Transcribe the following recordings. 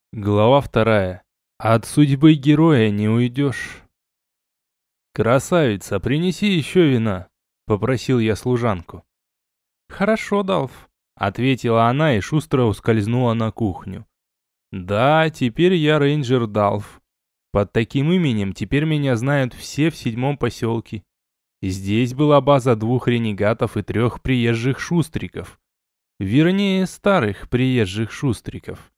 Глава вторая. От судьбы героя не уйдешь. «Красавица, принеси еще вина», — попросил я служанку. «Хорошо, Далф», — ответила она и шустро ускользнула на кухню. «Да, теперь я рейнджер Далф. Под таким именем теперь меня знают все в 7-м поселке. Здесь была база 2 ренегатов и 3 приезжих шустриков. Вернее, старых приезжих шустриков.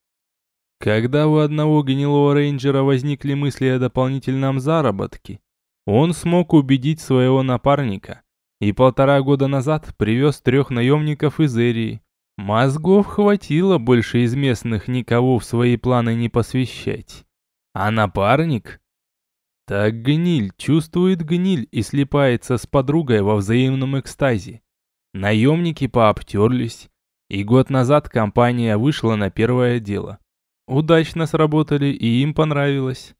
Когда у одного гнилого рейнджера возникли мысли о дополнительном заработке, он смог убедить своего напарника и 1,5 года назад привез 3 наемников из Эрии. Мозгов хватило больше из местных никого в свои планы не посвящать. А напарник? Так гниль чувствует гниль и слипается с подругой во взаимном экстазе. Наемники пообтерлись, и год назад компания вышла на первое дело. Удачно сработали, и им понравилось.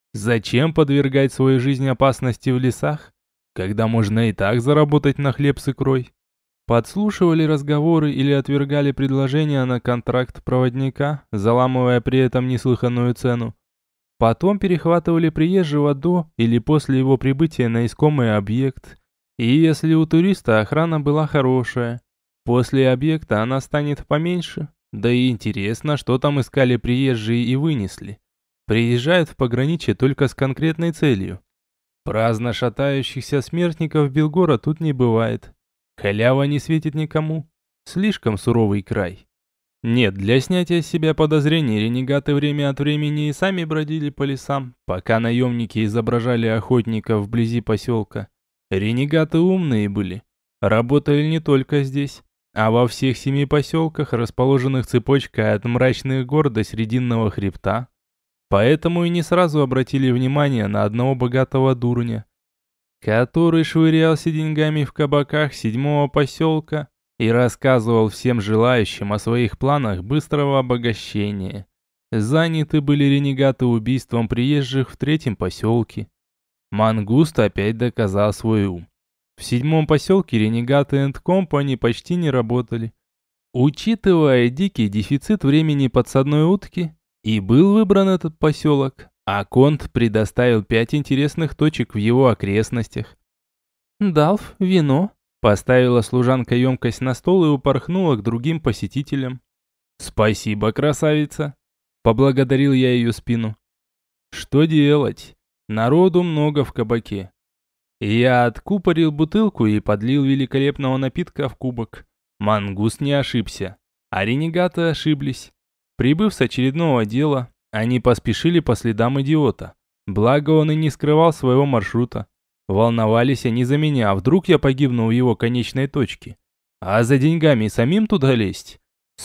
Зачем подвергать свою жизнь опасности в лесах, когда можно и так заработать на хлеб с икрой? Подслушивали разговоры или отвергали предложения на контракт проводника, заламывая при этом неслыханную цену. Потом перехватывали приезжего до или после его прибытия на искомый объект. И если у туриста охрана была хорошая, после объекта она станет поменьше. Да и интересно, что там искали приезжие и вынесли. Приезжают в пограничье только с конкретной целью. Праздно шатающихся смертников Белгора тут не бывает. Халява не светит никому. Слишком суровый край. Нет, для снятия с себя подозрений ренегаты время от времени и сами бродили по лесам, пока наемники изображали охотников вблизи поселка. Ренегаты умные были. Работали не только здесь, а во всех 7 поселках, расположенных цепочкой от мрачных гор до Срединного хребта. Поэтому и не сразу обратили внимание на одного богатого дурня, который швырялся деньгами в кабаках 7-го поселка и рассказывал всем желающим о своих планах быстрого обогащения. Заняты были ренегаты убийством приезжих в 3-м поселке. Мангуст опять доказал свой ум. В 7-м поселке ренегаты энд компани почти не работали. Учитывая дикий дефицит времени подсадной утки, и был выбран этот поселок, а Конт предоставил 5 интересных точек в его окрестностях. «Далф, вино», — поставила служанка емкость на стол и упорхнула к другим посетителям. «Спасибо, красавица», — поблагодарил я ее спину. «Что делать? Народу много в кабаке». Я откупорил бутылку и подлил великолепного напитка в кубок. Мангуст не ошибся, а ренегаты ошиблись. Прибыв с очередного дела, они поспешили по следам идиота. Благо он и не скрывал своего маршрута. Волновались они за меня, а вдруг я погибну в его конечной точке. А за деньгами самим туда лезть?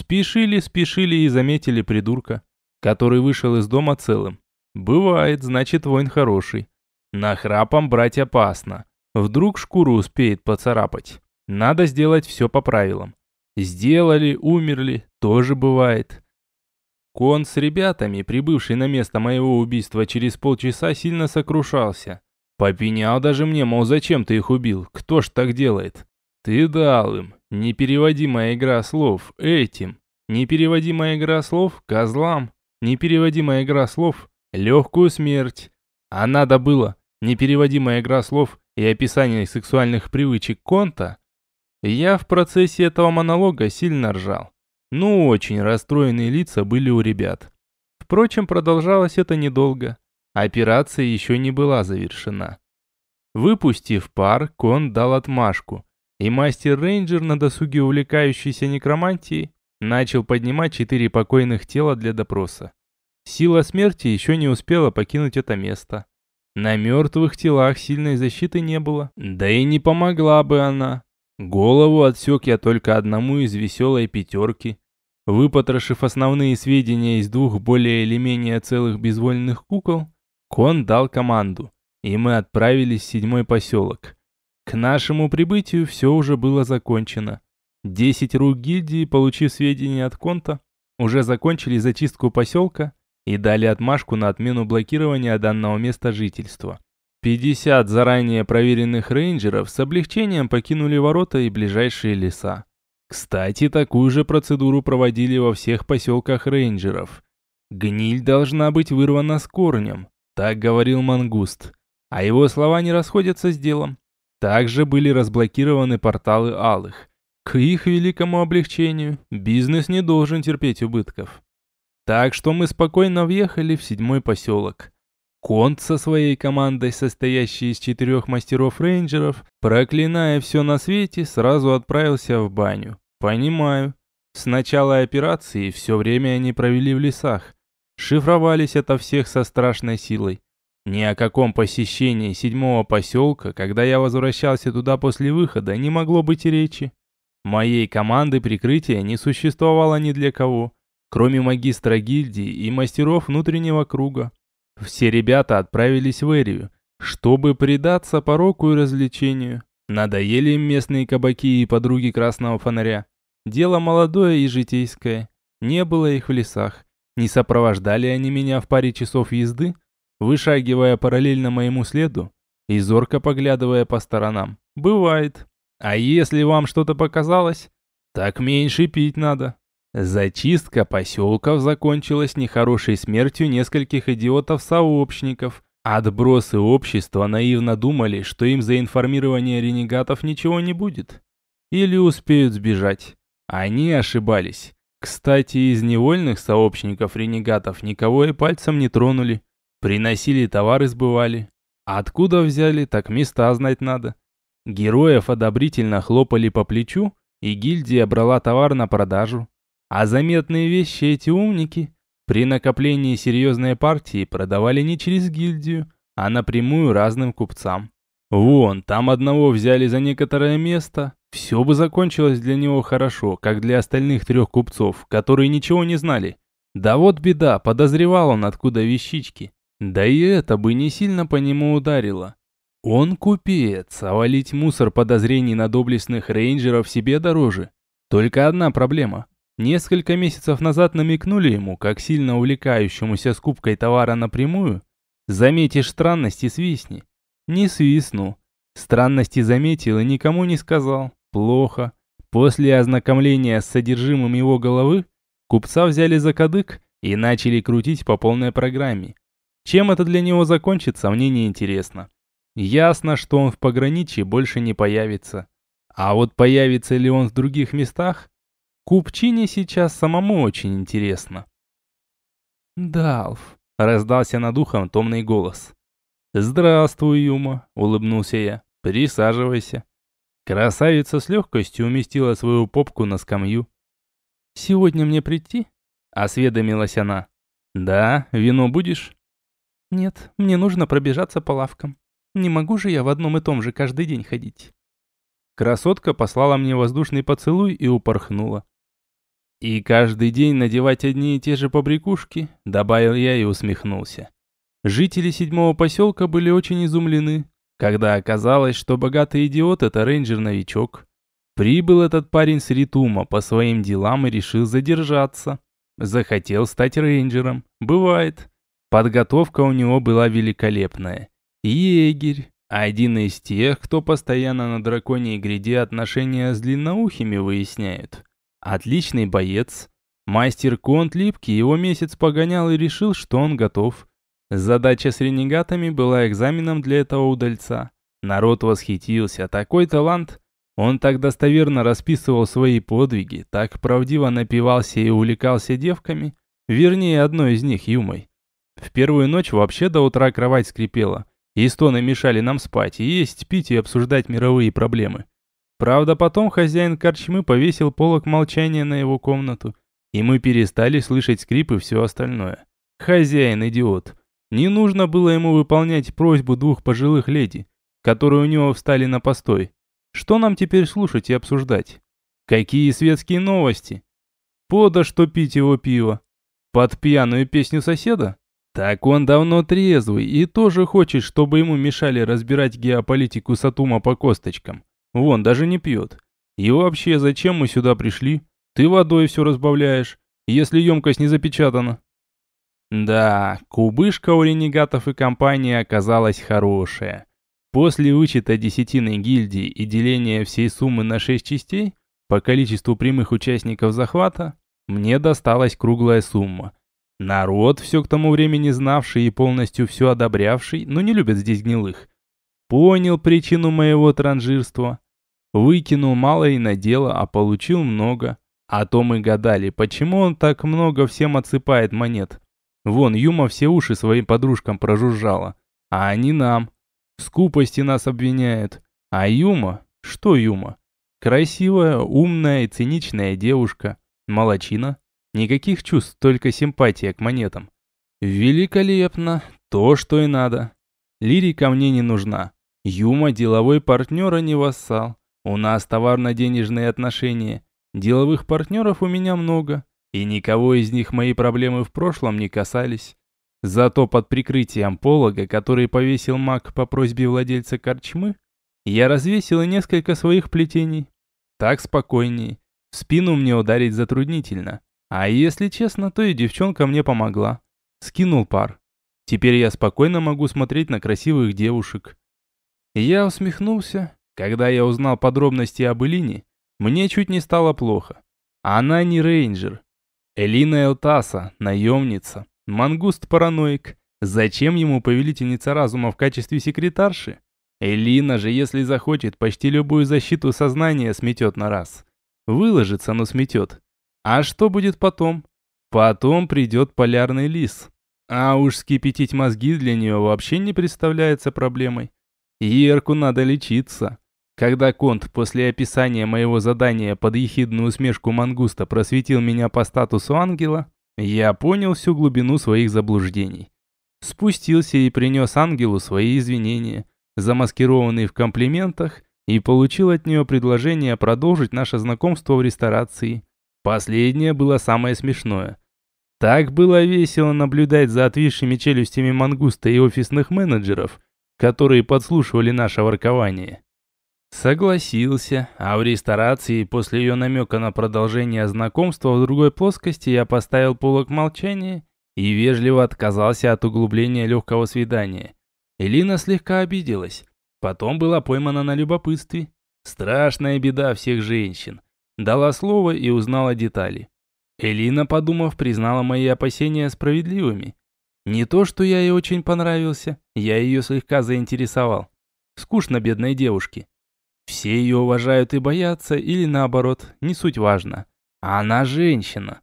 Спешили и заметили придурка, который вышел из дома целым. Бывает, значит, воин хороший. Нахрапом брать опасно. Вдруг шкуру успеет поцарапать. Надо сделать все по правилам. Сделали, умерли, тоже бывает. Кон с ребятами, прибывший на место моего убийства через полчаса, сильно сокрушался. Попенял даже мне, мол, зачем ты их убил? Кто ж так делает? Ты дал им. Непереводимая игра слов этим. Непереводимая игра слов козлам. Непереводимая игра слов легкую смерть. А надо было непереводимая игра слов и описание сексуальных привычек Конта. Я в процессе этого монолога сильно ржал. Ну, очень расстроенные лица были у ребят. Впрочем, продолжалось это недолго. Операция еще не была завершена. Выпустив пар, Кон дал отмашку, и мастер-рейнджер, на досуге увлекающийся некромантией, начал поднимать 4 покойных тела для допроса. Сила смерти еще не успела покинуть это место. На мертвых телах сильной защиты не было, да и не помогла бы она. Голову отсек я только одному из веселой 5. Выпотрошив основные сведения из 2 более или менее целых безвольных кукол, Кон дал команду, и мы отправились в 7-й поселок. К нашему прибытию все уже было закончено. 10 рук гильдии, получив сведения от Конта, уже закончили зачистку поселка и дали отмашку на отмену блокирования данного места жительства. 50 заранее проверенных рейнджеров с облегчением покинули ворота и ближайшие леса. Кстати, такую же процедуру проводили во всех поселках рейнджеров. Гниль должна быть вырвана с корнем, так говорил Мангуст. А его слова не расходятся с делом. Также были разблокированы порталы алых. К их великому облегчению, бизнес не должен терпеть убытков. Так что мы спокойно въехали в 7-й поселок. Конт со своей командой, состоящей из 4 мастеров-рейнджеров, проклиная все на свете, сразу отправился в баню. Понимаю. С начала операции все время они провели в лесах. Шифровались ото всех со страшной силой. Ни о каком посещении 7-го поселка, когда я возвращался туда после выхода, не могло быть и речи. Моей команды прикрытия не существовало ни для кого, кроме магистра гильдии и мастеров внутреннего круга. Все ребята отправились в Эрию, чтобы предаться пороку и развлечению. Надоели им местные кабаки и подруги Красного Фонаря. Дело молодое и житейское. Не было их в лесах. Не сопровождали они меня в паре часов езды, вышагивая параллельно моему следу и зорко поглядывая по сторонам. Бывает. А если вам что-то показалось, так меньше пить надо. Зачистка поселков закончилась нехорошей смертью нескольких идиотов-сообщников. Отбросы общества наивно думали, что им за информирование ренегатов ничего не будет. Или успеют сбежать. Они ошибались. Кстати, из невольных сообщников ренегатов никого и пальцем не тронули. Приносили товары, сбывали. Откуда взяли, так места знать надо. Героев одобрительно хлопали по плечу, и гильдия брала товар на продажу. А заметные вещи эти умники при накоплении серьезной партии продавали не через гильдию, а напрямую разным купцам. Вон, там одного взяли за некоторое место. Все бы закончилось для него хорошо, как для остальных 3 купцов, которые ничего не знали. Да вот беда, подозревал он, откуда вещички. Да и это бы не сильно по нему ударило. Он купец, а валить мусор подозрений на доблестных рейнджеров себе дороже. Только одна проблема. Несколько месяцев назад намекнули ему, как сильно увлекающемуся скупкой товара напрямую: заметишь странности — свистни. Не свистну. Странности заметил и никому не сказал. Плохо. После ознакомления с содержимым его головы, купца взяли за кадык и начали крутить по полной программе. Чем это для него закончится, мне не интересно. Ясно, что он в пограничье больше не появится. А вот появится ли он в других местах, купчине сейчас самому очень интересно. «Далф», — раздался над ухом томный голос. «Здравствуй, Юма», — улыбнулся я. «Присаживайся». Красавица с легкостью уместила свою попку на скамью. «Сегодня мне прийти?» — осведомилась она. «Да, вино будешь?» «Нет, мне нужно пробежаться по лавкам. Не могу же я в одном и том же каждый день ходить». Красотка послала мне воздушный поцелуй и упорхнула. «И каждый день надевать одни и те же побрякушки?» — добавил я и усмехнулся. Жители 7-го поселка были очень изумлены, когда оказалось, что богатый идиот — это рейнджер-новичок. Прибыл этот парень с Ритума по своим делам и решил задержаться. Захотел стать рейнджером. Бывает. Подготовка у него была великолепная. Егерь. Один из тех, кто постоянно на драконьей гряде отношения с длинноухими выясняют. Отличный боец. Мастер Конт Липкий его месяц погонял и решил, что он готов. Задача с ренегатами была экзаменом для этого удальца. Народ восхитился. Такой талант. Он так достоверно расписывал свои подвиги, так правдиво напивался и увлекался девками. Вернее, одной из них, Юмой. В первую ночь вообще до утра кровать скрипела. И стоны мешали нам спать, и есть, пить и обсуждать мировые проблемы. Правда, потом хозяин корчмы повесил полог молчания на его комнату, и мы перестали слышать скрип и все остальное. Хозяин идиот. Не нужно было ему выполнять просьбу 2 пожилых леди, которые у него встали на постой. Что нам теперь слушать и обсуждать? Какие светские новости? Подо что пить его пиво? Под пьяную песню соседа? Так он давно трезвый и тоже хочет, чтобы ему мешали разбирать геополитику Сатума по косточкам. Вон, даже не пьет. И вообще, зачем мы сюда пришли? Ты водой все разбавляешь, если емкость не запечатана. Да, кубышка у ренегатов и компании оказалась хорошая. После вычета десятины гильдии и деления всей суммы на 6 частей, по количеству прямых участников захвата, мне досталась круглая сумма. Народ, все к тому времени знавший и полностью все одобрявший, но не любят здесь гнилых, понял причину моего транжирства. Выкинул мало и на дело, а получил много. А то мы гадали, почему он так много всем отсыпает монет. Вон, Юма все уши своим подружкам прожужжала, а они нам. В скупости нас обвиняют. А Юма? Что Юма? Красивая, умная и циничная девушка. Молодчина. Никаких чувств, только симпатия к монетам. Великолепно. То, что и надо. Лирика мне не нужна. Юма деловой партнер, а не вассал. У нас товарно-денежные отношения. Деловых партнеров у меня много, и никого из них мои проблемы в прошлом не касались. Зато под прикрытием полога, который повесил маг по просьбе владельца корчмы, я развесил и несколько своих плетений. Так спокойней. В спину мне ударить затруднительно. А если честно, то и девчонка мне помогла. Скинул пар. Теперь я спокойно могу смотреть на красивых девушек. Я усмехнулся. Когда я узнал подробности об Элине, мне чуть не стало плохо. Она не рейнджер. Элина Элтаса, наемница. Мангуст-параноик. Зачем ему повелительница разума в качестве секретарши? Элина же, если захочет, почти любую защиту сознания сметет на раз. Выложится, но сметет. А что будет потом? Потом придет полярный лис. А уж скипятить мозги для нее вообще не представляется проблемой. Ерку надо лечиться. Когда Конт после описания моего задания под ехидную усмешку мангуста просветил меня по статусу ангела, я понял всю глубину своих заблуждений. Спустился и принес ангелу свои извинения, замаскированные в комплиментах, и получил от нее предложение продолжить наше знакомство в ресторации. Последнее было самое смешное. Так было весело наблюдать за отвисшими челюстями мангуста и офисных менеджеров, которые подслушивали наше воркование. Согласился, а в ресторации после ее намека на продолжение знакомства в другой плоскости я поставил полог молчания и вежливо отказался от углубления легкого свидания. Элина слегка обиделась, потом была поймана на любопытстве. Страшная беда всех женщин. Дала слово и узнала детали. Элина, подумав, признала мои опасения справедливыми. Не то, что я ей очень понравился, я ее слегка заинтересовал. Скучно бедной девушке. Все ее уважают и боятся, или наоборот, не суть важно. Она женщина.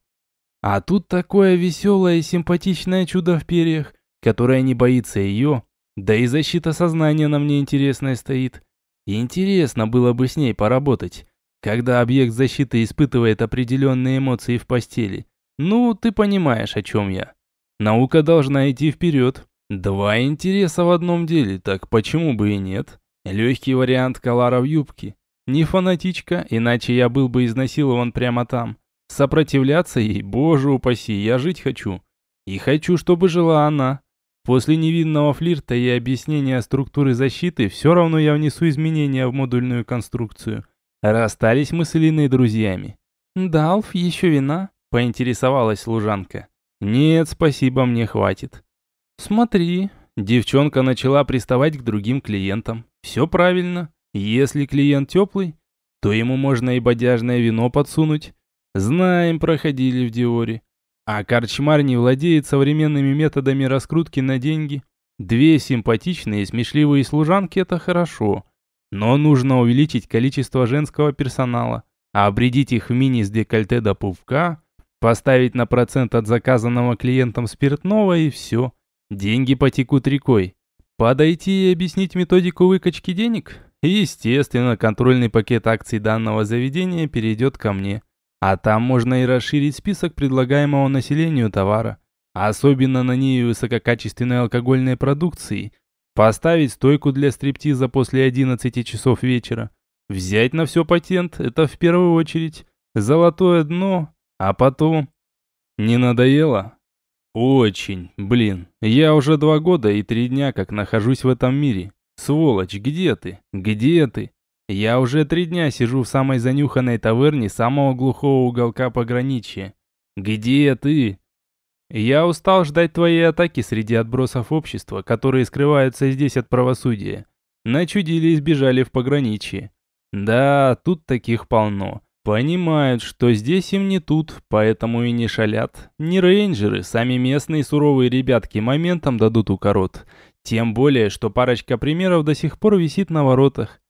А тут такое веселое и симпатичное чудо в перьях, которое не боится ее, да и защита сознания на мне интересная стоит. Интересно было бы с ней поработать, когда объект защиты испытывает определенные эмоции в постели. Ну, ты понимаешь, о чем я. Наука должна идти вперед. Два интереса в одном деле, так почему бы и нет? Легкий вариант Калара в юбке. Не фанатичка, иначе я был бы изнасилован прямо там. Сопротивляться ей, боже упаси, я жить хочу. И хочу, чтобы жила она. После невинного флирта и объяснения структуры защиты, все равно я внесу изменения в модульную конструкцию. Расстались мы с Элиной друзьями. «Да, Алф, еще вина?» – поинтересовалась служанка. «Нет, спасибо, мне хватит». «Смотри». Девчонка начала приставать к другим клиентам. Все правильно. Если клиент теплый, то ему можно и бодяжное вино подсунуть. Знаем, проходили в Диоре. А корчмар не владеет современными методами раскрутки на деньги. Две симпатичные и смешливые служанки – это хорошо. Но нужно увеличить количество женского персонала, обрядить их в мини с декольте до пупка, поставить на процент от заказанного клиентам спиртного и все. Деньги потекут рекой. Подойти и объяснить методику выкачки денег? Естественно, контрольный пакет акций данного заведения перейдет ко мне. А там можно и расширить список предлагаемого населению товара. Особенно на ней высококачественной алкогольной продукции. Поставить стойку для стриптиза после 11 часов вечера. Взять на все патент – это в первую очередь. Золотое дно, а потом... Не надоело? Очень, блин. Я уже 2 года и 3 дня как нахожусь в этом мире. Сволочь, где ты? Где ты? Я уже 3 дня сижу в самой занюханной таверне самого глухого уголка пограничья. Где ты? Я устал ждать твоей атаки среди отбросов общества, которые скрываются здесь от правосудия. Начудили и сбежали в пограничье. Да, тут таких полно. Понимают, что здесь им не тут, поэтому и не шалят. Не рейнджеры, сами местные суровые ребятки моментом дадут укорот. Тем более, что парочка примеров до сих пор висит на воротах.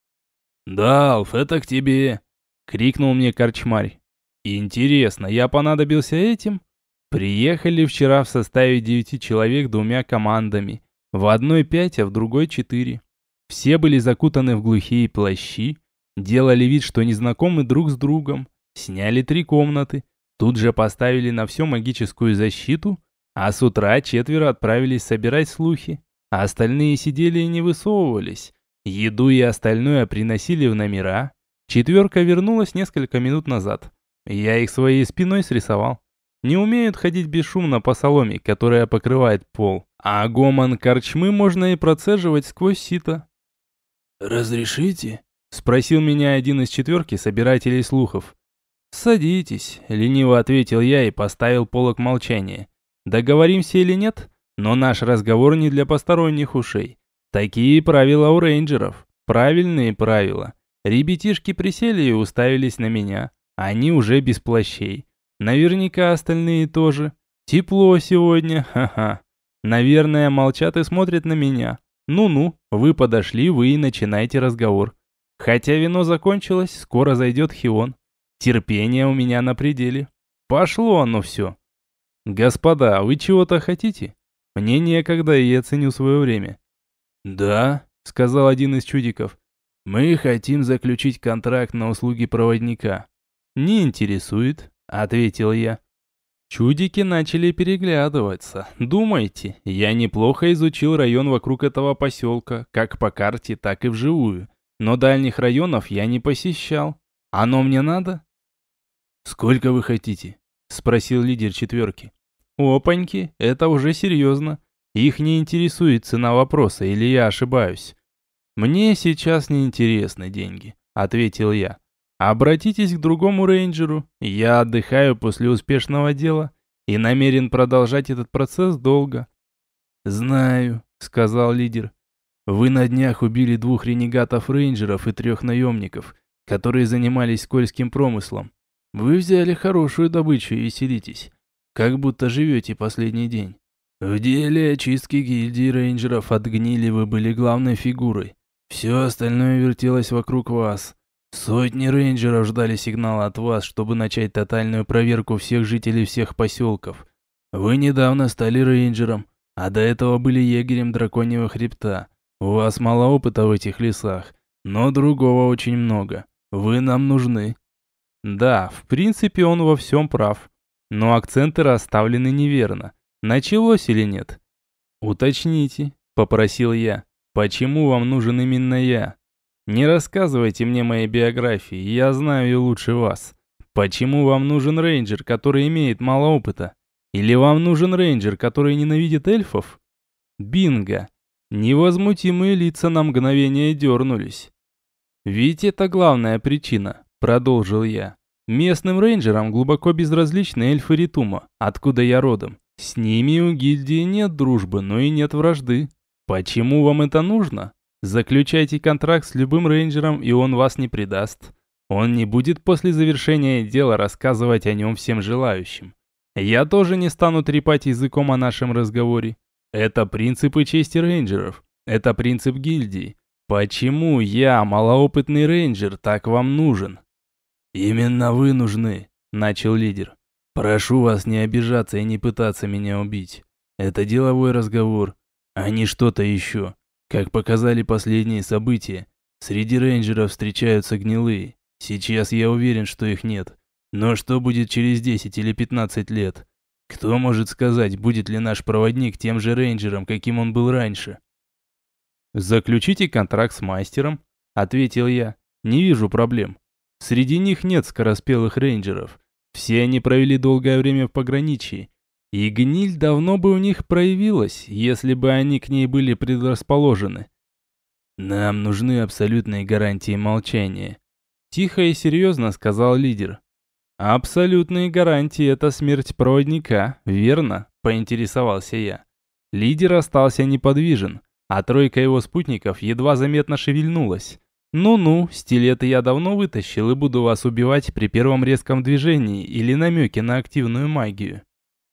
«Далф, это к тебе!» — крикнул мне корчмарь. «Интересно, я понадобился этим?» Приехали вчера в составе 9 человек 2 командами. В одной 5, а в другой 4. Все были закутаны в глухие плащи, делали вид, что не знакомы друг с другом, сняли 3 комнаты, тут же поставили на все магическую защиту, а с утра 4 отправились собирать слухи, а остальные сидели и не высовывались. Еду и остальное приносили в номера. 4 вернулась несколько минут назад. Я их своей спиной срисовал. Не умеют ходить бесшумно по соломе, которая покрывает пол, а гомон корчмы можно и процеживать сквозь сито. «Разрешите?» — спросил меня один из 4 собирателей слухов. «Садитесь», — лениво ответил я и поставил полог молчания. «Договоримся или нет? Но наш разговор не для посторонних ушей. Такие правила у рейнджеров. Правильные правила. Ребятишки присели и уставились на меня. Они уже без плащей. Наверняка остальные тоже. Тепло сегодня, ха-ха. Наверное, молчат и смотрят на меня. Ну-ну, вы подошли, вы и начинайте разговор. Хотя вино закончилось, скоро зайдет Хион. Терпение у меня на пределе. Пошло оно все. Господа, вы чего-то хотите? Мне некогда, и я ценю свое время. Да, сказал один из чудиков. Мы хотим заключить контракт на услуги проводника. Не интересует, ответил я. Чудики начали переглядываться. Думайте, я неплохо изучил район вокруг этого поселка, как по карте, так и вживую. Но дальних районов я не посещал. Оно мне надо? Сколько вы хотите? Спросил лидер 4. Опаньки, это уже серьезно. Их не интересует цена вопроса, или я ошибаюсь? Мне сейчас не интересны деньги, ответил я. Обратитесь к другому рейнджеру. Я отдыхаю после успешного дела и намерен продолжать этот процесс долго. Знаю, сказал лидер. Вы на днях убили 2 ренегатов-рейнджеров и 3 наемников, которые занимались скользким промыслом. Вы взяли хорошую добычу и веселитесь, как будто живете последний день. В деле очистки гильдии рейнджеров от гнили вы были главной фигурой. Все остальное вертелось вокруг вас. Сотни рейнджеров ждали сигнала от вас, чтобы начать тотальную проверку всех жителей всех поселков. Вы недавно стали рейнджером, а до этого были егерем Драконьего Хребта. У вас мало опыта в этих лесах, но другого очень много. Вы нам нужны. Да, в принципе он во всем прав. Но акценты расставлены неверно. Началось или нет? Уточните, попросил я. Почему вам нужен именно я? Не рассказывайте мне моей биографии, я знаю ее лучше вас. Почему вам нужен рейнджер, который имеет мало опыта? Или вам нужен рейнджер, который ненавидит эльфов? Бинго! Невозмутимые лица на мгновение дернулись. Ведь это главная причина, продолжил я. Местным рейнджерам глубоко безразличны эльфы Ритума, откуда я родом. С ними у гильдии нет дружбы, но и нет вражды. Почему вам это нужно? Заключайте контракт с любым рейнджером, и он вас не предаст. Он не будет после завершения дела рассказывать о нем всем желающим. Я тоже не стану трепать языком о нашем разговоре. Это принципы чести рейнджеров. Это принцип гильдии. Почему я, малоопытный рейнджер, так вам нужен? Именно вы нужны, начал лидер. Прошу вас не обижаться и не пытаться меня убить. Это деловой разговор, а не что-то еще. Как показали последние события, среди рейнджеров встречаются гнилые. Сейчас я уверен, что их нет. Но что будет через 10 или 15 лет? Кто может сказать, будет ли наш проводник тем же рейнджером, каким он был раньше? «Заключите контракт с мастером», — ответил я. «Не вижу проблем. Среди них нет скороспелых рейнджеров. Все они провели долгое время в пограничье. И гниль давно бы у них проявилась, если бы они к ней были предрасположены. Нам нужны абсолютные гарантии молчания. Тихо и серьезно сказал лидер. Абсолютные гарантии – это смерть проводника, верно? Поинтересовался я. Лидер остался неподвижен, а тройка его спутников едва заметно шевельнулась. Ну-ну, стилеты я давно вытащил и буду вас убивать при первом резком движении или намеке на активную магию.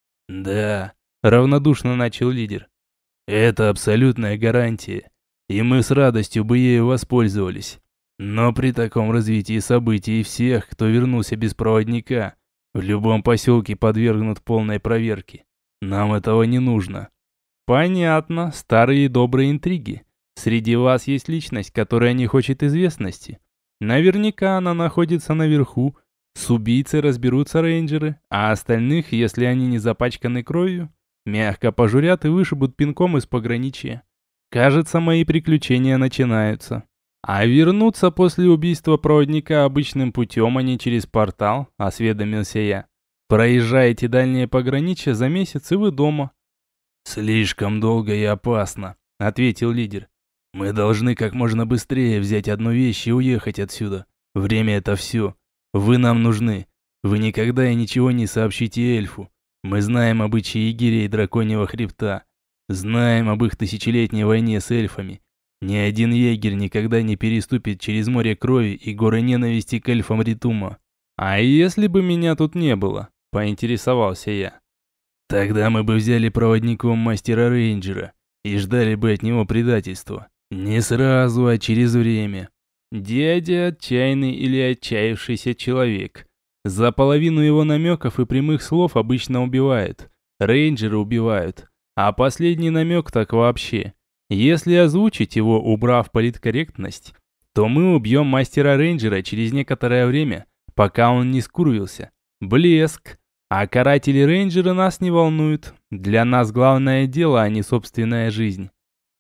Да, равнодушно начал лидер. Это абсолютная гарантия, и мы с радостью бы ею воспользовались. Но при таком развитии событий всех, кто вернулся без проводника, в любом поселке подвергнут полной проверке. Нам этого не нужно. Понятно, старые добрые интриги. Среди вас есть личность, которая не хочет известности. Наверняка она находится наверху. С убийцей разберутся рейнджеры, а остальных, если они не запачканы кровью, мягко пожурят и вышибут пинком из пограничья. Кажется, мои приключения начинаются. А вернуться после убийства проводника обычным путем, а не через портал, осведомился я. Проезжаете дальнее пограничье за месяц, и вы дома. Слишком долго и опасно, ответил лидер. Мы должны как можно быстрее взять одну вещь и уехать отсюда. Время это все. Вы нам нужны. Вы никогда и ничего не сообщите эльфу. Мы знаем обычаи егерей Драконьего Хребта. Знаем об их тысячелетней войне с эльфами. Ни один егерь никогда не переступит через море крови и горы ненависти к эльфам Ритума. А если бы меня тут не было, поинтересовался я. Тогда мы бы взяли проводником мастера-рейнджера и ждали бы от него предательства. Не сразу, а через время. Дядя отчаянный или отчаявшийся человек. За половину его намеков и прямых слов обычно убивают. Рейнджеры убивают. А последний намек так вообще. Если озвучить его, убрав политкорректность, то мы убьем мастера-рейнджера через некоторое время, пока он не скурвился. Блеск. А каратели-рейнджеры нас не волнуют. Для нас главное дело, а не собственная жизнь.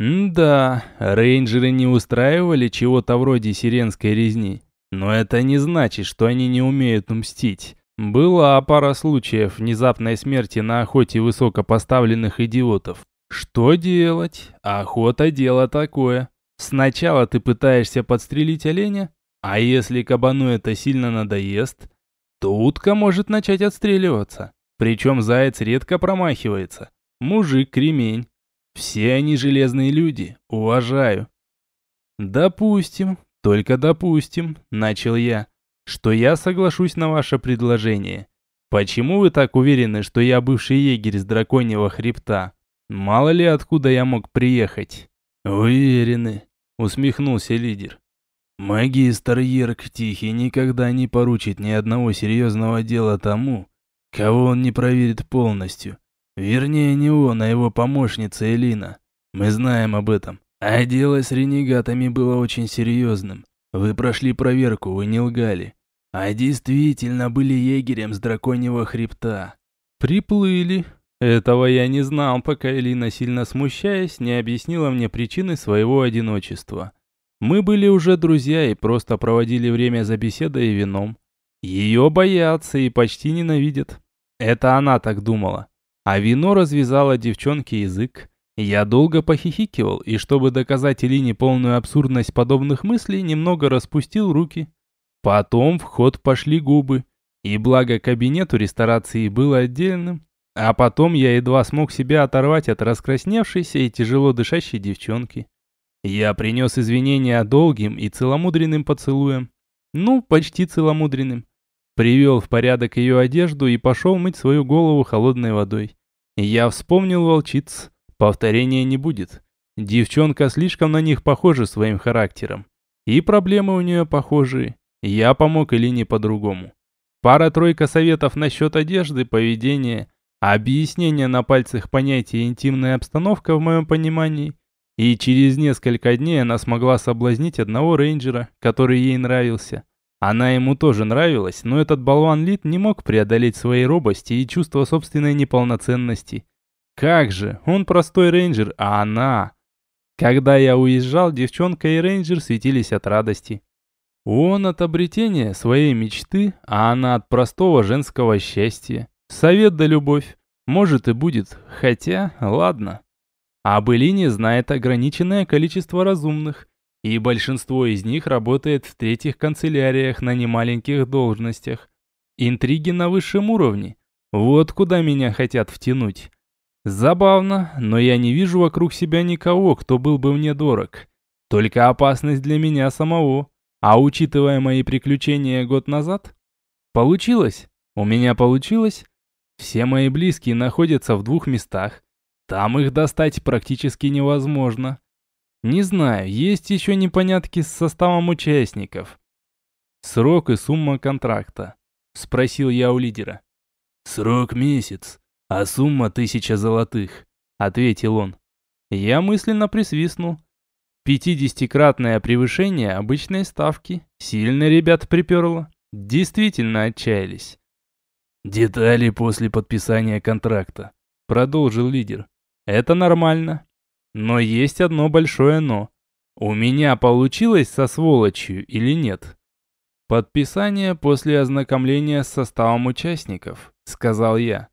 Да, рейнджеры не устраивали чего-то вроде сиренской резни. Но это не значит, что они не умеют мстить. Была пара случаев внезапной смерти на охоте высокопоставленных идиотов. Что делать? Охота – дело такое. Сначала ты пытаешься подстрелить оленя, а если кабану это сильно надоест, то утка может начать отстреливаться. Причем заяц редко промахивается. Мужик кремень. Все они железные люди, уважаю. Допустим, только допустим, начал я, что я соглашусь на ваше предложение. Почему вы так уверены, что я бывший егерь с Драконьего Хребта? Мало ли откуда я мог приехать. Уверены, усмехнулся лидер. Магистр Ерк Тихий никогда не поручит ни одного серьезного дела тому, кого он не проверит полностью. Вернее, не он, а его помощница Элина. Мы знаем об этом. А дело с ренегатами было очень серьезным. Вы прошли проверку, вы не лгали. А действительно были егерем с Драконьего Хребта. Приплыли. Этого я не знал, пока Элина, сильно смущаясь, не объяснила мне причины своего одиночества. Мы были уже друзья и просто проводили время за беседой и вином. Ее боятся и почти ненавидят. Это она так думала. А вино развязало девчонке язык. Я долго похихикивал, и чтобы доказать Элине полную абсурдность подобных мыслей, немного распустил руки. Потом в ход пошли губы. И благо кабинет у ресторации был отдельным. А потом я едва смог себя оторвать от раскрасневшейся и тяжело дышащей девчонки. Я принес извинения долгим и целомудренным поцелуем. Ну, почти целомудренным. Привел в порядок ее одежду и пошел мыть свою голову холодной водой. Я вспомнил волчиц. Повторения не будет. Девчонка слишком на них похожа своим характером. И проблемы у нее похожие. Я помог Элине по-другому. Пара-тройка советов насчет одежды, поведения, объяснения на пальцах понятия интимная обстановка в моем понимании. И через несколько дней она смогла соблазнить одного рейнджера, который ей нравился. Она ему тоже нравилась, но этот болван Лид не мог преодолеть своей робости и чувство собственной неполноценности. Как же, он простой рейнджер, а она... Когда я уезжал, девчонка и рейнджер светились от радости. Он от обретения своей мечты, а она от простого женского счастья. Совет да любовь. Может и будет, хотя, ладно. Об Элине знает ограниченное количество разумных, и большинство из них работает в третьих канцеляриях на немаленьких должностях. Интриги на высшем уровне. Вот куда меня хотят втянуть. Забавно, но я не вижу вокруг себя никого, кто был бы мне дорог. Только опасность для меня самого. А учитывая мои приключения год назад, получилось. У меня получилось. Все мои близкие находятся в 2 местах. Там их достать практически невозможно. Не знаю, есть еще непонятки с составом участников. Срок и сумма контракта. Спросил я у лидера. Срок месяц, а сумма 1000 золотых, ответил он. Я мысленно присвистнул. 50-кратное превышение обычной ставки. Сильно ребят приперло. Действительно отчаялись. Детали после подписания контракта, продолжил лидер. Это нормально. Но есть одно большое но. У меня получилось со сволочью или нет? Подписание после ознакомления с составом участников, сказал я.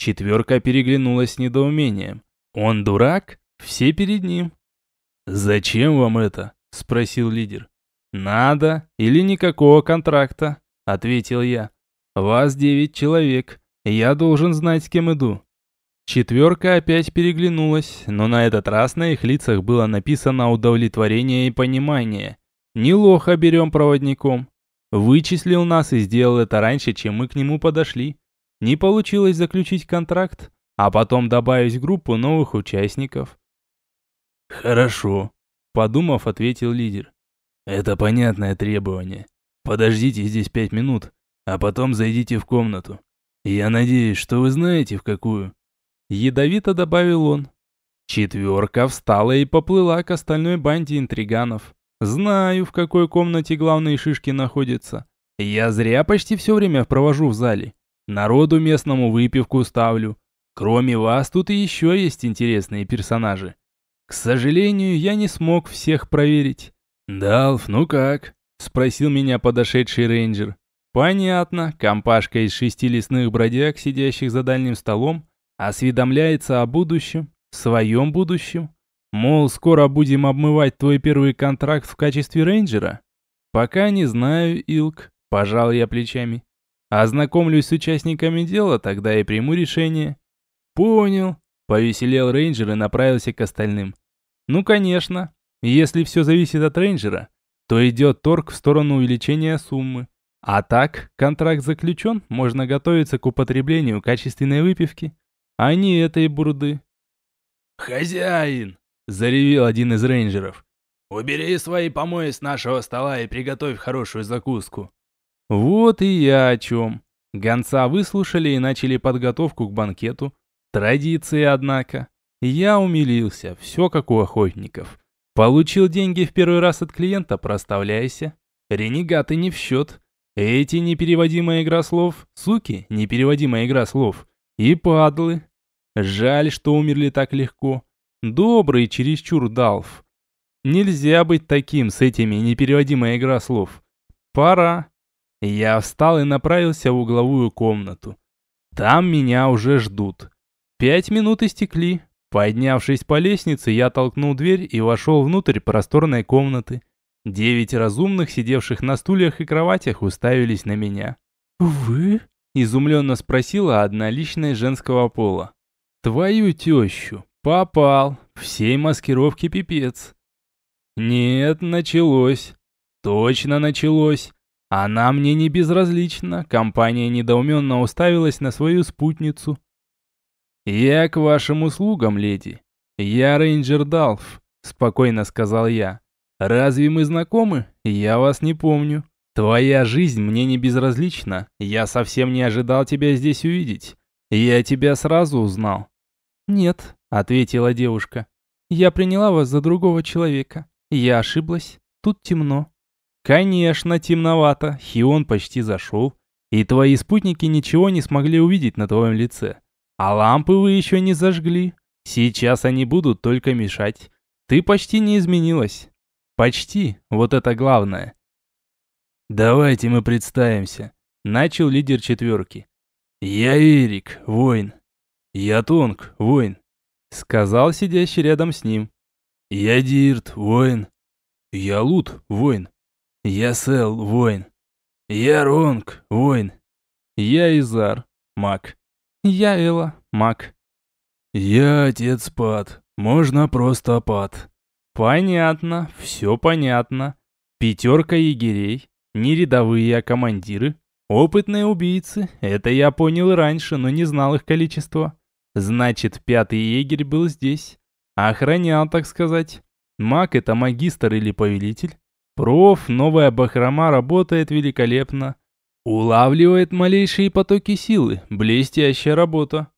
4 переглянулась с недоумением. Он дурак? Все перед ним. «Зачем вам это?» – спросил лидер. «Надо или никакого контракта», – ответил я. «Вас 9 человек. Я должен знать, с кем иду». 4 опять переглянулась, но на этот раз на их лицах было написано удовлетворение и понимание. Не лоха берем проводником. Вычислил нас и сделал это раньше, чем мы к нему подошли. Не получилось заключить контракт, а потом добавить в группу новых участников. «Хорошо», – подумав, ответил лидер. «Это понятное требование. Подождите здесь 5 минут, а потом зайдите в комнату. Я надеюсь, что вы знаете, в какую». Ядовито добавил он. 4 встала и поплыла к остальной банде интриганов. Знаю, в какой комнате главные шишки находятся. Я зря почти все время провожу в зале. Народу местному выпивку ставлю. Кроме вас, тут и еще есть интересные персонажи. К сожалению, я не смог всех проверить. «Далф, ну как?» – спросил меня подошедший рейнджер. Понятно, компашка из 6 лесных бродяг, сидящих за дальним столом, осведомляется о будущем, своем будущем. Мол, скоро будем обмывать твой первый контракт в качестве рейнджера? Пока не знаю, Илк, пожал я плечами. Ознакомлюсь с участниками дела, тогда и приму решение. Понял. Повеселел рейнджер и направился к остальным. Ну, конечно, если все зависит от рейнджера, то идет торг в сторону увеличения суммы. А так, контракт заключен, можно готовиться к употреблению качественной выпивки, а не этой бурды. «Хозяин!» – заревел один из рейнджеров. «Убери свои помои с нашего стола и приготовь хорошую закуску». Вот и я о чем. Гонца выслушали и начали подготовку к банкету. Традиции, однако. Я умилился, все как у охотников. Получил деньги в первый раз от клиента, проставляйся. Ренегаты не в счет. Эти непереводимая игра слов, суки, непереводимая игра слов. И падлы. Жаль, что умерли так легко. Добрый чересчур Далф. Нельзя быть таким с этими непереводимая игра слов. Пора. Я встал и направился в угловую комнату. Там меня уже ждут. 5 минут истекли. Поднявшись по лестнице, я толкнул дверь и вошел внутрь просторной комнаты. 9 разумных, сидевших на стульях и кроватях, уставились на меня. «Вы?» – изумленно спросила одна личность женского пола. «Твою тещу. Попал. Всей маскировки пипец». «Нет, началось. Точно началось. Она мне не безразлична». Компания недоуменно уставилась на свою спутницу. «Я к вашим услугам, леди. Я рейнджер Далф», – спокойно сказал я. «Разве мы знакомы? Я вас не помню. Твоя жизнь мне не безразлична. Я совсем не ожидал тебя здесь увидеть. Я тебя сразу узнал». «Нет», – ответила девушка. «Я приняла вас за другого человека. Я ошиблась. Тут темно». «Конечно, темновато. Хион почти зашел. И твои спутники ничего не смогли увидеть на твоем лице. А лампы вы еще не зажгли. Сейчас они будут только мешать. Ты почти не изменилась». «Почти. Вот это главное». «Давайте мы представимся», – начал лидер 4. «Я Эрик, воин. Я Тонг, воин», – сказал сидящий рядом с ним. «Я Дирт, воин. Я Лут, воин. Я Сел, воин. Я Ронг, воин. Я Изар, маг. Я Эла, маг. Я отец Пат, можно просто Пат», – Понятно, все понятно. Пятерка егерей, не рядовые, а командиры. Опытные убийцы, это я понял раньше, но не знал их количества. Значит, пятый егерь был здесь. Охранял, так сказать. Маг это магистр или повелитель. Проф, новая бахрома работает великолепно. Улавливает малейшие потоки силы. Блестящая работа.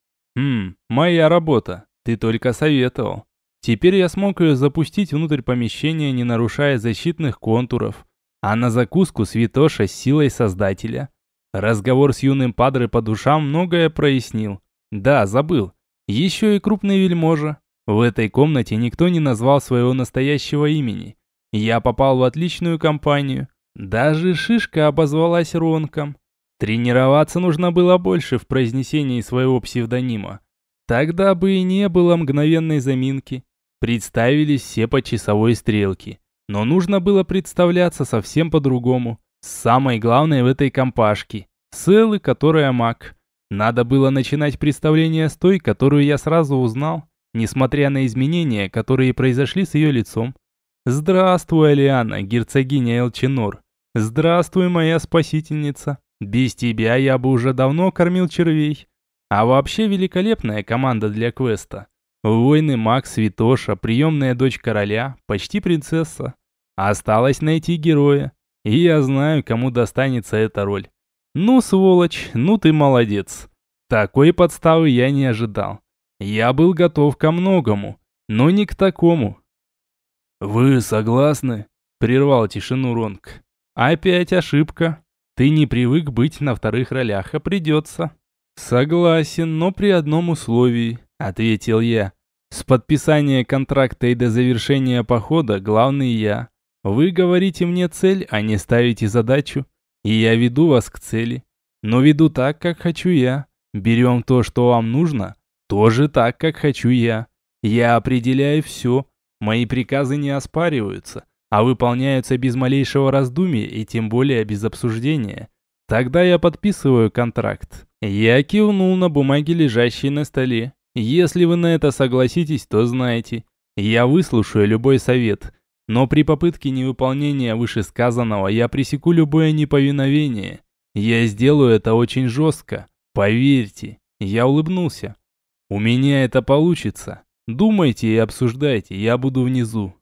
Моя работа. Ты только советовал. Теперь я смог ее запустить внутрь помещения, не нарушая защитных контуров. А на закуску святоша с силой Создателя. Разговор с юным падре по душам многое прояснил. Да, забыл. Еще и крупный вельможа. В этой комнате никто не назвал своего настоящего имени. Я попал в отличную компанию. Даже Шишка обозвалась Ронком. Тренироваться нужно было больше в произнесении своего псевдонима. Тогда бы и не было мгновенной заминки. Представились все по часовой стрелке. Но нужно было представляться совсем по-другому. Самое главное в этой компашке. С Эллы, которая маг. Надо было начинать представление с той, которую я сразу узнал, несмотря на изменения, которые произошли с ее лицом. «Здравствуй, Алиана, герцогиня Элчинор. Здравствуй, моя спасительница. Без тебя я бы уже давно кормил червей. А вообще великолепная команда для квеста. Воины маг, святоша, приемная дочь короля, почти принцесса. Осталось найти героя. И я знаю, кому достанется эта роль. Ну, сволочь, ну ты молодец. Такой подставы я не ожидал. Я был готов ко многому, но не к такому». «Вы согласны?» – прервал тишину Ронг. «Опять ошибка. Ты не привык быть на вторых ролях, а придется». «Согласен, но при одном условии», – ответил я. «С подписания контракта и до завершения похода главный я. Вы говорите мне цель, а не ставите задачу. И я веду вас к цели. Но веду так, как хочу я. Берем то, что вам нужно, тоже так, как хочу я. Я определяю все. Мои приказы не оспариваются, а выполняются без малейшего раздумья и тем более без обсуждения. Тогда я подписываю контракт». Я кивнул на бумаге, лежащей на столе. «Если вы на это согласитесь, то знайте. Я выслушаю любой совет. Но при попытке невыполнения вышесказанного я пресеку любое неповиновение. Я сделаю это очень жестко. Поверьте». Я улыбнулся. «У меня это получится. Думайте и обсуждайте, я буду внизу».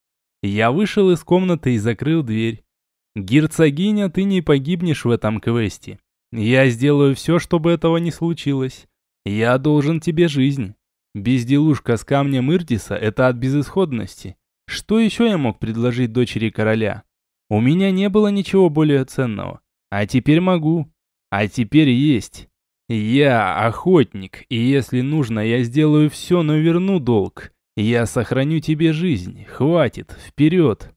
Я вышел из комнаты и закрыл дверь. «Герцогиня, ты не погибнешь в этом квесте. Я сделаю все, чтобы этого не случилось. Я должен тебе жизнь. Безделушка с камнем Ирдиса – это от безысходности. Что еще я мог предложить дочери короля? У меня не было ничего более ценного. А теперь могу. А теперь есть. Я охотник, и если нужно, я сделаю все, но верну долг. Я сохраню тебе жизнь. Хватит, вперед!»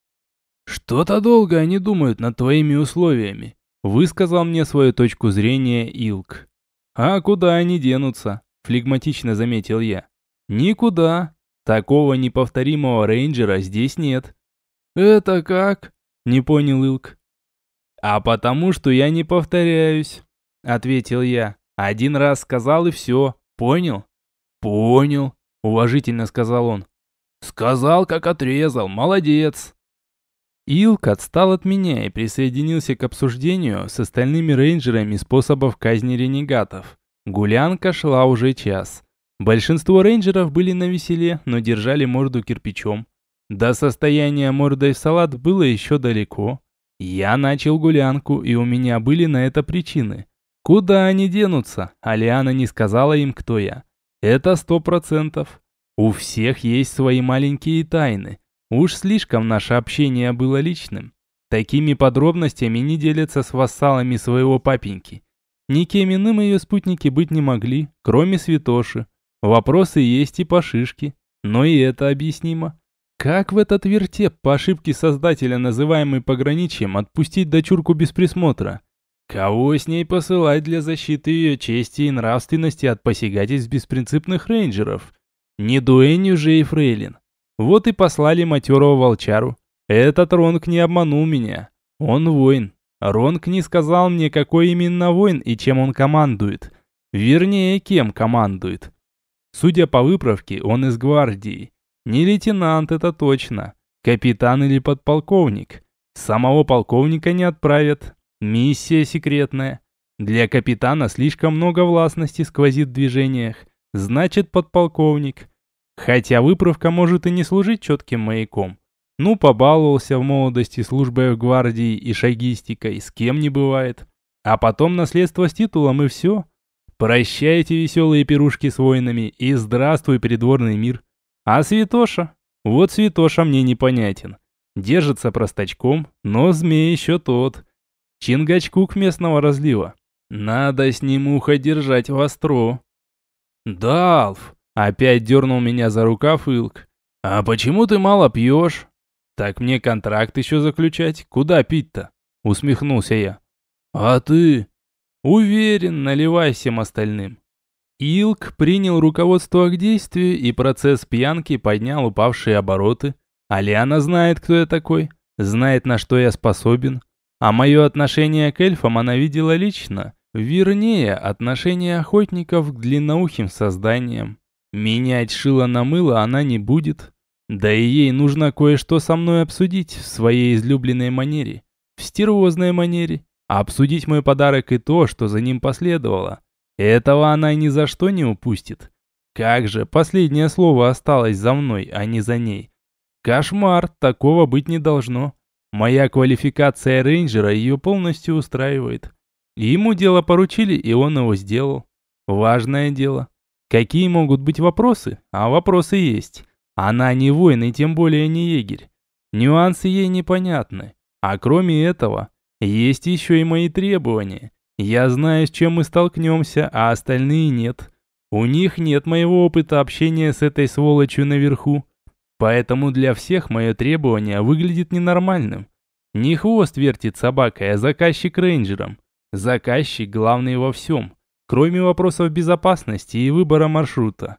«Что-то долго они думают над твоими условиями», высказал мне свою точку зрения Илк. «А куда они денутся?» Флегматично заметил я. «Никуда. Такого неповторимого рейнджера здесь нет». «Это как?» Не понял Илк. «А потому что я не повторяюсь», ответил я. «Один раз сказал и все. Понял?» «Понял», уважительно сказал он. «Сказал, как отрезал. Молодец». Илк отстал от меня и присоединился к обсуждению с остальными рейнджерами способов казни ренегатов. Гулянка шла уже час. Большинство рейнджеров были навеселе, но держали морду кирпичом. До состояния мордой в салат было еще далеко. Я начал гулянку, и у меня были на это причины. Куда они денутся? Алиана не сказала им, кто я. Это 100%. У всех есть свои маленькие тайны. Уж слишком наше общение было личным. Такими подробностями не делятся с вассалами своего папеньки. Никем иным ее спутники быть не могли, кроме святоши. Вопросы есть и по шишке, но и это объяснимо. Как в этот вертеп по ошибке создателя, называемый пограничьем, отпустить дочурку без присмотра? Кого с ней посылать для защиты ее чести и нравственности от посягательств беспринципных рейнджеров? Не дуэнью же и фрейлин. Вот и послали матерого волчару. Этот Ронг не обманул меня. Он воин. Ронг не сказал мне, какой именно воин и чем он командует. Вернее, кем командует. Судя по выправке, он из гвардии. Не лейтенант, это точно. Капитан или подполковник. Самого полковника не отправят. Миссия секретная. Для капитана слишком много властности сквозит в движениях. Значит, подполковник. Хотя выправка может и не служить четким маяком. Ну, побаловался в молодости службой в гвардии и шагистикой, с кем не бывает. А потом наследство с титулом и все. Прощайте веселые пирушки с воинами и здравствуй, придворный мир. А Святоша? Вот Святоша мне непонятен. Держится простачком, но змей еще тот. Чингачгук местного разлива. Надо с ним ухо держать востро. «Далф!» — опять дернул меня за рукав Илк. «А почему ты мало пьешь?» «Так мне контракт еще заключать. Куда пить-то?» — усмехнулся я. «А ты?» «Уверен, наливай всем остальным». Илк принял руководство к действию, и процесс пьянки поднял упавшие обороты. Алиана знает, кто я такой, знает, на что я способен. А мое отношение к эльфам она видела лично. Вернее, отношение охотников к длинноухим созданиям. Менять шило на мыло она не будет. Да и ей нужно кое-что со мной обсудить в своей излюбленной манере. В стервозной манере. Обсудить мой подарок и то, что за ним последовало. Этого она ни за что не упустит. Как же, последнее слово осталось за мной, а не за ней. Кошмар, такого быть не должно. Моя квалификация рейнджера ее полностью устраивает. Ему дело поручили, и он его сделал. Важное дело. Какие могут быть вопросы? А вопросы есть. Она не воин и тем более не егерь. Нюансы ей непонятны. А кроме этого, есть еще и мои требования. Я знаю, с чем мы столкнемся, а остальные нет. У них нет моего опыта общения с этой сволочью наверху. Поэтому для всех мое требование выглядит ненормальным. Не хвост вертит собакой, а заказчик рейнджером. Заказчик главный во всем, кроме вопросов безопасности и выбора маршрута.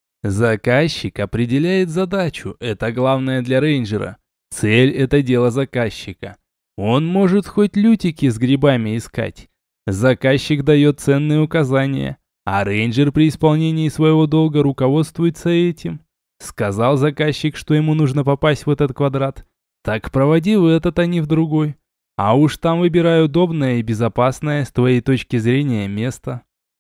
Заказчик определяет задачу, это главное для рейнджера. Цель – это дело заказчика. Он может хоть лютики с грибами искать. Заказчик дает ценные указания, а рейнджер при исполнении своего долга руководствуется этим. Сказал заказчик, что ему нужно попасть в этот квадрат. Так проводи в этот, а не в другой. А уж там выбирай удобное и безопасное с твоей точки зрения место.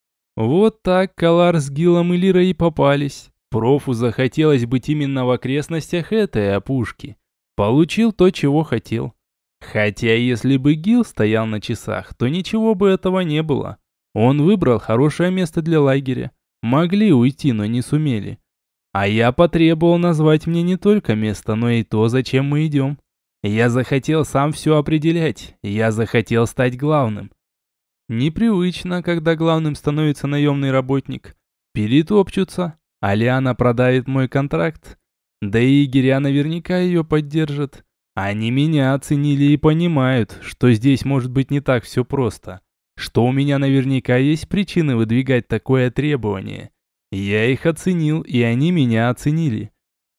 Вот так Калар с Гилом и Лирой и попались. Профу захотелось быть именно в окрестностях этой опушки. Получил то, чего хотел. Хотя если бы Гил стоял на часах, то ничего бы этого не было. Он выбрал хорошее место для лагеря. Могли уйти, но не сумели. А я потребовал назвать мне не только место, но и то, зачем мы идем. Я захотел сам все определять. Я захотел стать главным. Непривычно, когда главным становится наемный работник. Перетопчутся. Алиана продавит мой контракт. Да и егеря наверняка ее поддержат. Они меня оценили и понимают, что здесь может быть не так все просто. Что у меня наверняка есть причины выдвигать такое требование. Я их оценил, и они меня оценили.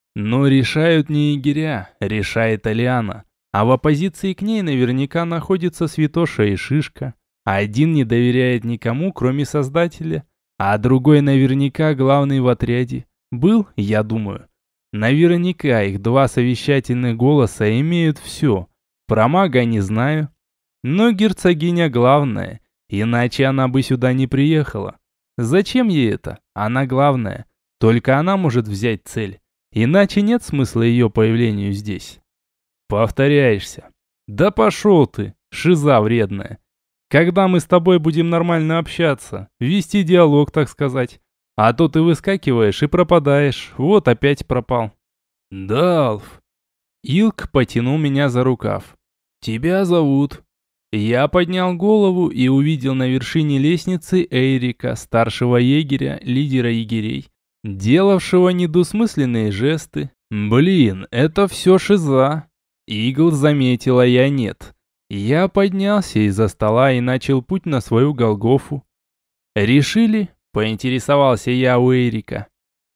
Но решают не егеря, решает Алиана. А в оппозиции к ней наверняка находится Святоша и Шишка. Один не доверяет никому, кроме Создателя, а другой наверняка главный в отряде. Был, я думаю. Наверняка их два совещательных голоса имеют все. Про мага не знаю. Но герцогиня главная, иначе она бы сюда не приехала. Зачем ей это? Она главная. Только она может взять цель. Иначе нет смысла ее появлению здесь. Повторяешься. Да пошел ты, шиза вредная. Когда мы с тобой будем нормально общаться, вести диалог, так сказать. А то ты выскакиваешь и пропадаешь. Вот опять пропал. Далф. Илк потянул меня за рукав. Тебя зовут. Я поднял голову и увидел на вершине лестницы Эйрика, старшего егеря, лидера егерей, делавшего недвусмысленные жесты. Блин, это все шиза. Игл заметила, я нет. Я поднялся из-за стола и начал путь на свою Голгофу. «Решили?» – поинтересовался я у Эрика.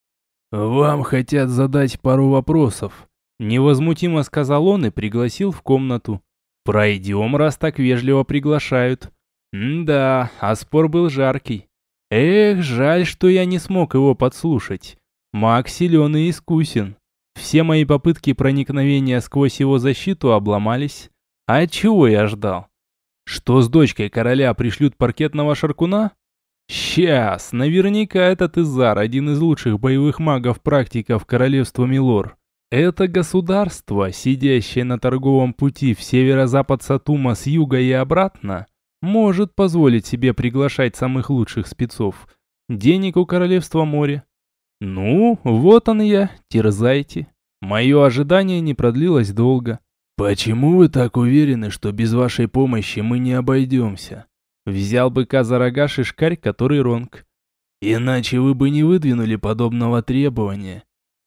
«Вам хотят задать пару вопросов», – невозмутимо сказал он и пригласил в комнату. «Пройдем, раз так вежливо приглашают». Да, а спор был жаркий. Эх, жаль, что я не смог его подслушать. Маг силен и искусен. Все мои попытки проникновения сквозь его защиту обломались. А чего я ждал? Что с дочкой короля пришлют паркетного шаркуна? Сейчас, наверняка этот Изар, один из лучших боевых магов-практиков королевства Милор. Это государство, сидящее на торговом пути в северо-запад Сатума с юга и обратно, может позволить себе приглашать самых лучших спецов. Денег у королевства море. Ну, вот он я, терзайте. Мое ожидание не продлилось долго. «Почему вы так уверены, что без вашей помощи мы не обойдемся?» Взял быка за рога шишкарь, который ронг. «Иначе вы бы не выдвинули подобного требования».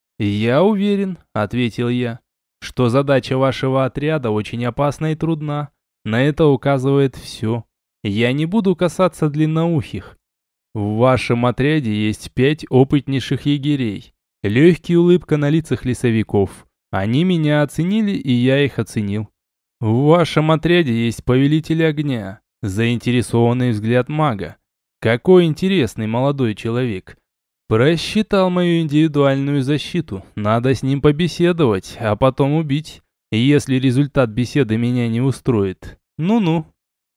«Я уверен», — ответил я, — «что задача вашего отряда очень опасна и трудна. На это указывает все. Я не буду касаться длинноухих. В вашем отряде есть 5 опытнейших егерей. Легкая улыбка на лицах лесовиков. Они меня оценили, и я их оценил. В вашем отряде есть повелитель огня, заинтересованный взгляд мага. Какой интересный молодой человек. Просчитал мою индивидуальную защиту. Надо с ним побеседовать, а потом убить, если результат беседы меня не устроит. Ну-ну.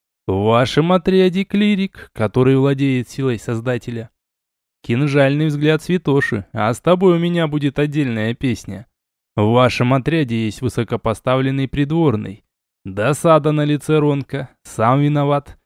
В вашем отряде клирик, который владеет силой Создателя. Кинжальный взгляд святоши, а с тобой у меня будет отдельная песня. В вашем отряде есть высокопоставленный придворный. Досада на лице Ронка, сам виноват.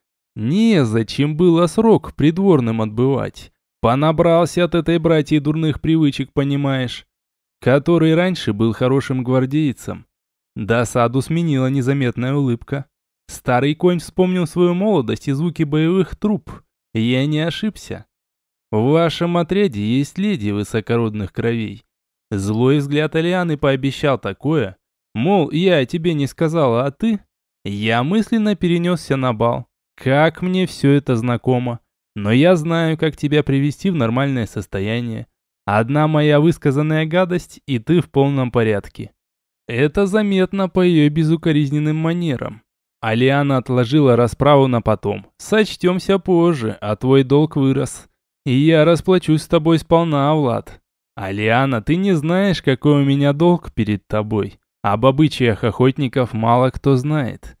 Незачем было срок придворным отбывать. Понабрался от этой братьи дурных привычек, понимаешь. Который раньше был хорошим гвардейцем. Досаду сменила незаметная улыбка. Старый конь вспомнил свою молодость и звуки боевых труб. Я не ошибся. В вашем отряде есть леди высокородных кровей. Злой взгляд Алианы пообещал такое, мол, я тебе не сказала, а ты? Я мысленно перенесся на бал. Как мне все это знакомо. Но я знаю, как тебя привести в нормальное состояние. Одна моя высказанная гадость, и ты в полном порядке. Это заметно по ее безукоризненным манерам. Алиана отложила расправу на потом. Сочтемся позже, а твой долг вырос. И я расплачусь с тобой сполна, Влад. Алиана, ты не знаешь, какой у меня долг перед тобой. Об обычаях охотников мало кто знает.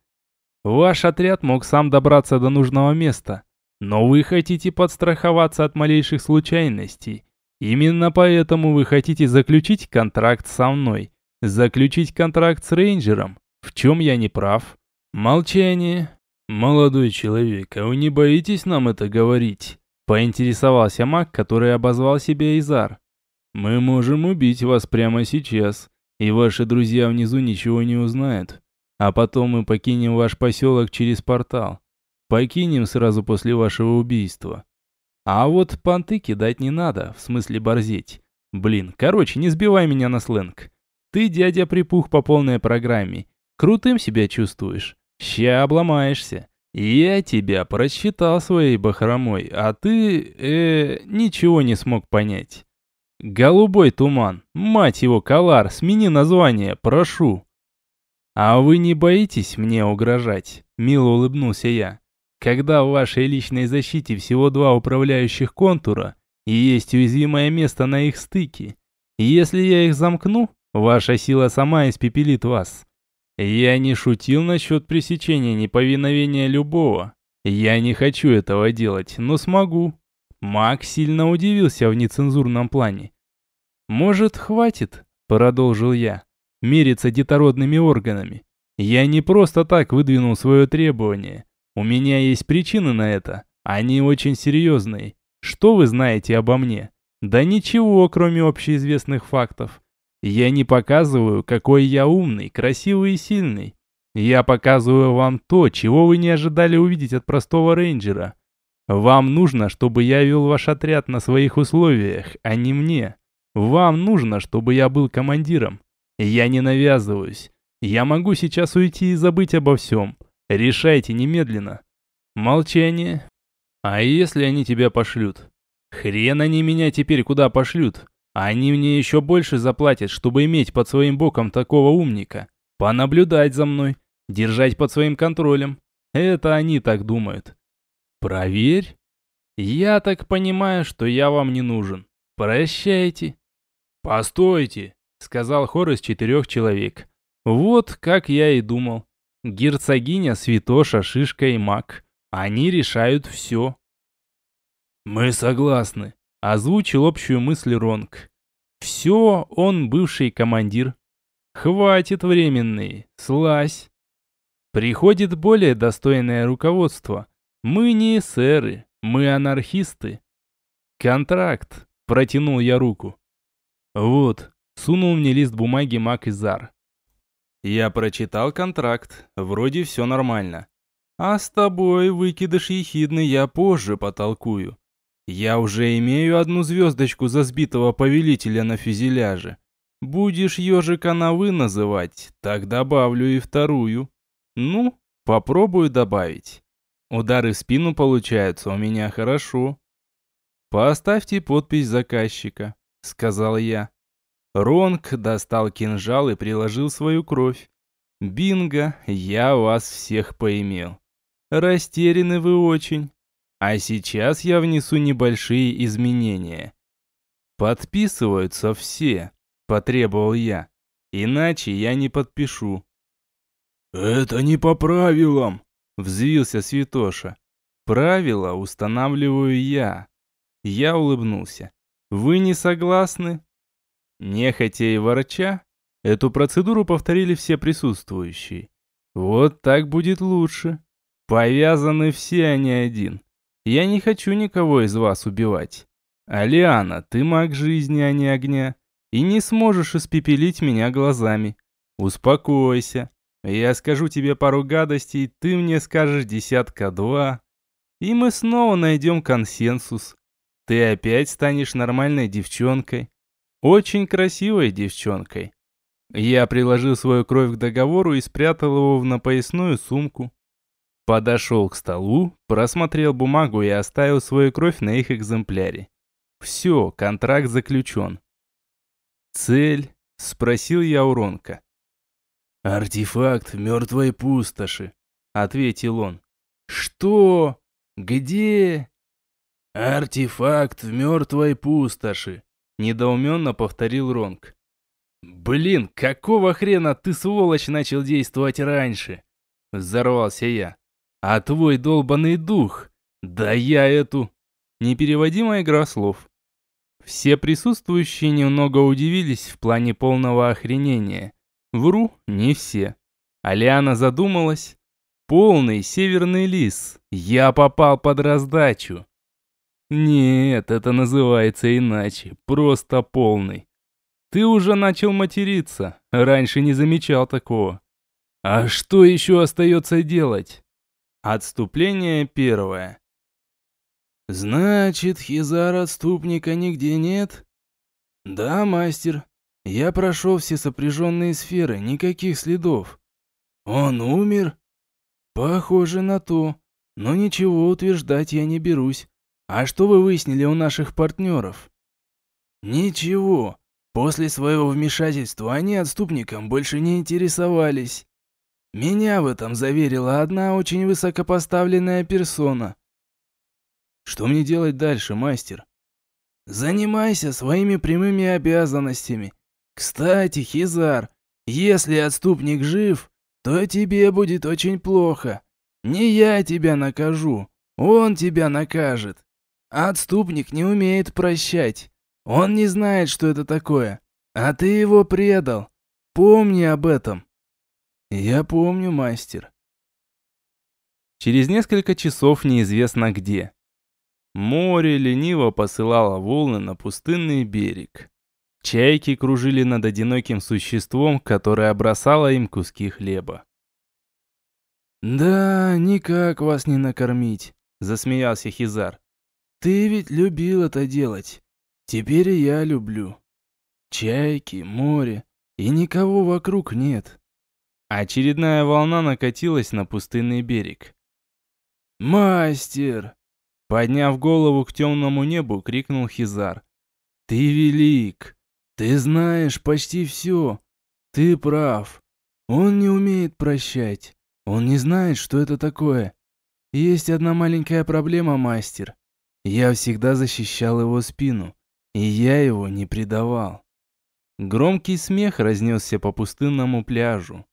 Ваш отряд мог сам добраться до нужного места, но вы хотите подстраховаться от малейших случайностей. Именно поэтому вы хотите заключить контракт со мной, заключить контракт с рейнджером. В чем я не прав? Молчание. Молодой человек, а вы не боитесь нам это говорить? Поинтересовался маг, который обозвал себя Изар. Мы можем убить вас прямо сейчас, и ваши друзья внизу ничего не узнают. А потом мы покинем ваш поселок через портал. Покинем сразу после вашего убийства. А вот понты кидать не надо, в смысле борзеть. Блин, короче, не сбивай меня на сленг. Ты, дядя, припух по полной программе. Крутым себя чувствуешь. Ща обломаешься. Я тебя просчитал своей бахромой, а ты, ничего не смог понять. Голубой туман, мать его, Калар, смени название, прошу. А вы не боитесь мне угрожать? Мило улыбнулся я. Когда в вашей личной защите всего 2 управляющих контура и есть уязвимое место на их стыке. Если я их замкну, ваша сила сама испепелит вас. Я не шутил насчет пресечения неповиновения любого. Я не хочу этого делать, но смогу. Маг сильно удивился в нецензурном плане. «Может, хватит?» – продолжил я. «Мериться детородными органами. Я не просто так выдвинул свое требование. У меня есть причины на это. Они очень серьезные. Что вы знаете обо мне? Да ничего, кроме общеизвестных фактов. Я не показываю, какой я умный, красивый и сильный. Я показываю вам то, чего вы не ожидали увидеть от простого рейнджера. Вам нужно, чтобы я вел ваш отряд на своих условиях, а не мне. Вам нужно, чтобы я был командиром. Я не навязываюсь. Я могу сейчас уйти и забыть обо всем. Решайте немедленно. Молчание. А если они тебя пошлют? Хрен они меня теперь куда пошлют. Они мне еще больше заплатят, чтобы иметь под своим боком такого умника. Понаблюдать за мной. Держать под своим контролем. Это они так думают. Проверь. Я так понимаю, что я вам не нужен. Прощайте. Постойте. сказал хор из 4 человек. Вот как я и думал. Герцогиня, Святоша, Шишка и Мак. Они решают все. Мы согласны, озвучил общую мысль Ронг. Все, он бывший командир. Хватит временный, слазь. Приходит более достойное руководство. Мы не эсеры, мы анархисты. Контракт, протянул я руку. Вот, сунул мне лист бумаги Мак Изар. Я прочитал контракт, вроде все нормально. А с тобой, выкидыш ехидный, я позже потолкую. Я уже имею 1 звездочку за сбитого повелителя на фюзеляже. Будешь ежика на «вы» называть, так добавлю и 2. Ну, попробую добавить. Удары в спину получаются у меня хорошо. Поставьте подпись заказчика, сказал я. Ронг достал кинжал и приложил свою кровь. Бинго, я вас всех поимел. Растеряны вы очень. А сейчас я внесу небольшие изменения. Подписываются все, потребовал я. Иначе я не подпишу. Это не по правилам, взвился Святоша. Правила устанавливаю я. Я улыбнулся. Вы не согласны? Нехотя и ворча, эту процедуру повторили все присутствующие. Вот так будет лучше. Повязаны все, а не один. Я не хочу никого из вас убивать. Алиана, ты маг жизни, а не огня, и не сможешь испепелить меня глазами. Успокойся. Я скажу тебе пару гадостей, ты мне скажешь 2, и мы снова найдем консенсус. Ты опять станешь нормальной девчонкой. Очень красивой девчонкой. Я приложил свою кровь к договору и спрятал его в напоясную сумку. Подошел к столу, просмотрел бумагу и оставил свою кровь на их экземпляре. Все, контракт заключен. «Цель?» – спросил я у Ронка. «Артефакт в мертвой пустоши», – ответил он. «Что? Где?» «Артефакт в мертвой пустоши», – недоуменно повторил Ронг. «Блин, какого хрена ты, сволочь, начал действовать раньше?» – взорвался я. «А твой долбанный дух? Да я эту...» Непереводимая игра слов. Все присутствующие немного удивились в плане полного охренения. Вру, не все. Алиана задумалась. Полный северный лис. Я попал под раздачу. Нет, это называется иначе. Просто полный. Ты уже начал материться. Раньше не замечал такого. А что еще остается делать? Отступление 1. Значит, Хизара-отступника нигде нет? Да, мастер. Я прошел все сопряженные сферы, никаких следов. Он умер? Похоже на то. Но ничего утверждать я не берусь. А что вы выяснили у наших партнеров? Ничего. После своего вмешательства они отступникам больше не интересовались. Меня в этом заверила одна очень высокопоставленная персона. Что мне делать дальше, мастер? Занимайся своими прямыми обязанностями. Кстати, Хизар, если отступник жив, то тебе будет очень плохо. Не я тебя накажу, он тебя накажет. Отступник не умеет прощать. Он не знает, что это такое. А ты его предал. Помни об этом. Я помню, мастер. Через несколько часов неизвестно где. Море лениво посылало волны на пустынный берег. Чайки кружили над одиноким существом, которое бросало им куски хлеба. «Да, никак вас не накормить», — засмеялся Хизар. «Ты ведь любил это делать. Теперь и я люблю. Чайки, море, и никого вокруг нет». Очередная волна накатилась на пустынный берег. «Мастер!» Подняв голову к темному небу, крикнул Хизар. «Ты велик! Ты знаешь почти все! Ты прав! Он не умеет прощать! Он не знает, что это такое! Есть одна маленькая проблема, мастер. Я всегда защищал его спину, и я его не предавал». Громкий смех разнесся по пустынному пляжу.